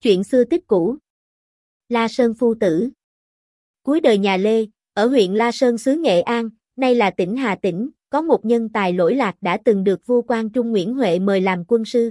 Chuyện xưa tích cũ. La Sơn phu tử. Cuối đời nhà Lê, ở huyện La Sơn xứ Nghệ An, nay là tỉnh Hà Tĩnh, có một nhân tài lỗi lạc đã từng được vua Quang Trung Nguyễn Huệ mời làm quân sư.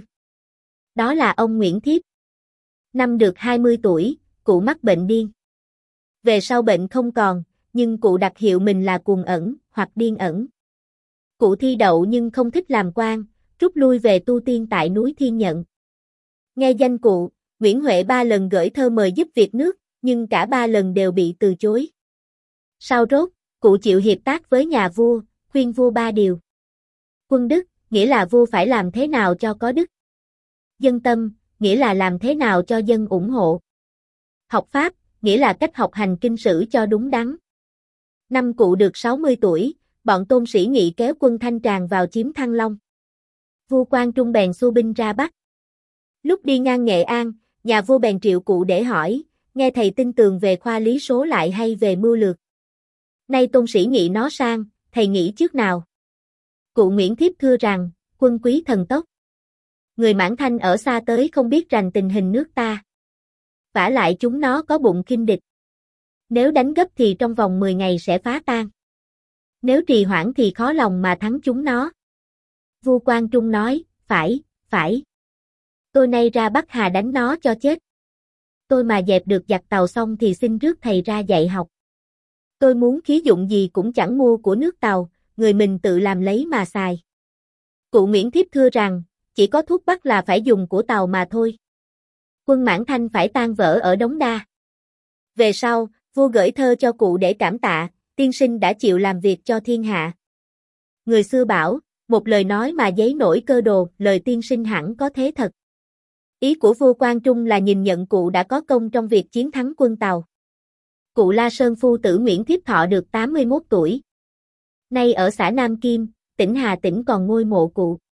Đó là ông Nguyễn Thiếp. Năm được 20 tuổi, cụ mắc bệnh điên. Về sau bệnh không còn, nhưng cụ đặt hiệu mình là Cuồng Ẩn hoặc Điên Ẩn. Cụ thi đậu nhưng không thích làm quan, rút lui về tu tiên tại núi Thiên Nhận. Nghe danh cụ, Nguyễn Huệ 3 lần gửi thơ mời giúp việc nước, nhưng cả 3 lần đều bị từ chối. Sau rốt, cụ chịu hiệp tác với nhà vua, khuyên vua 3 điều. Quân đức, nghĩa là vua phải làm thế nào cho có đức. Dân tâm, nghĩa là làm thế nào cho dân ủng hộ. Học pháp, nghĩa là cách học hành kinh sử cho đúng đắn. Năm cụ được 60 tuổi, bọn Tôn Sĩ Nghị kéo quân Thanh Tràng vào chiếm Thăng Long. Vua Quang Trung bèn xua binh ra Bắc. Lúc đi ngang Nghệ An, nhà vua bèn triệu cụ để hỏi, nghe thầy tin tường về khoa lý số lại hay về mưu lược. Nay Tôn Sĩ Nghị nó sang, thầy nghĩ trước nào? Cụ Nguyễn Thiếp thưa rằng, quân quý thần tốc. Người Mãn Thanh ở xa tới không biết rành tình hình nước ta. Vả lại chúng nó có bụng khinh địch. Nếu đánh gấp thì trong vòng 10 ngày sẽ phá tan. Nếu trì hoãn thì khó lòng mà thắng chúng nó. Vua Quang Trung nói, phải. Tôi nay ra Bắc Hà đánh nó cho chết. Tôi mà dẹp được giặc Tàu xong thì xin rước thầy ra dạy học. Tôi muốn khí dụng gì cũng chẳng mua của nước Tàu, người mình tự làm lấy mà xài. Cụ Nguyễn Thiếp thưa rằng, chỉ có thuốc bắc là phải dùng của Tàu mà thôi. Quân Mãn Thanh phải tan vỡ ở Đống Đa. Về sau, vua gửi thơ cho cụ để cảm tạ, tiên sinh đã chịu làm việc cho thiên hạ. Người xưa bảo, một lời nói mà giấy nổi cơ đồ, lời tiên sinh hẳn có thế thật. Ý của vua Quang Trung là nhìn nhận cụ đã có công trong việc chiến thắng quân Tàu. Cụ La Sơn phu tử Nguyễn Thiếp thọ được 81 tuổi. Nay ở xã Nam Kim, tỉnh Hà Tĩnh còn ngôi mộ cụ.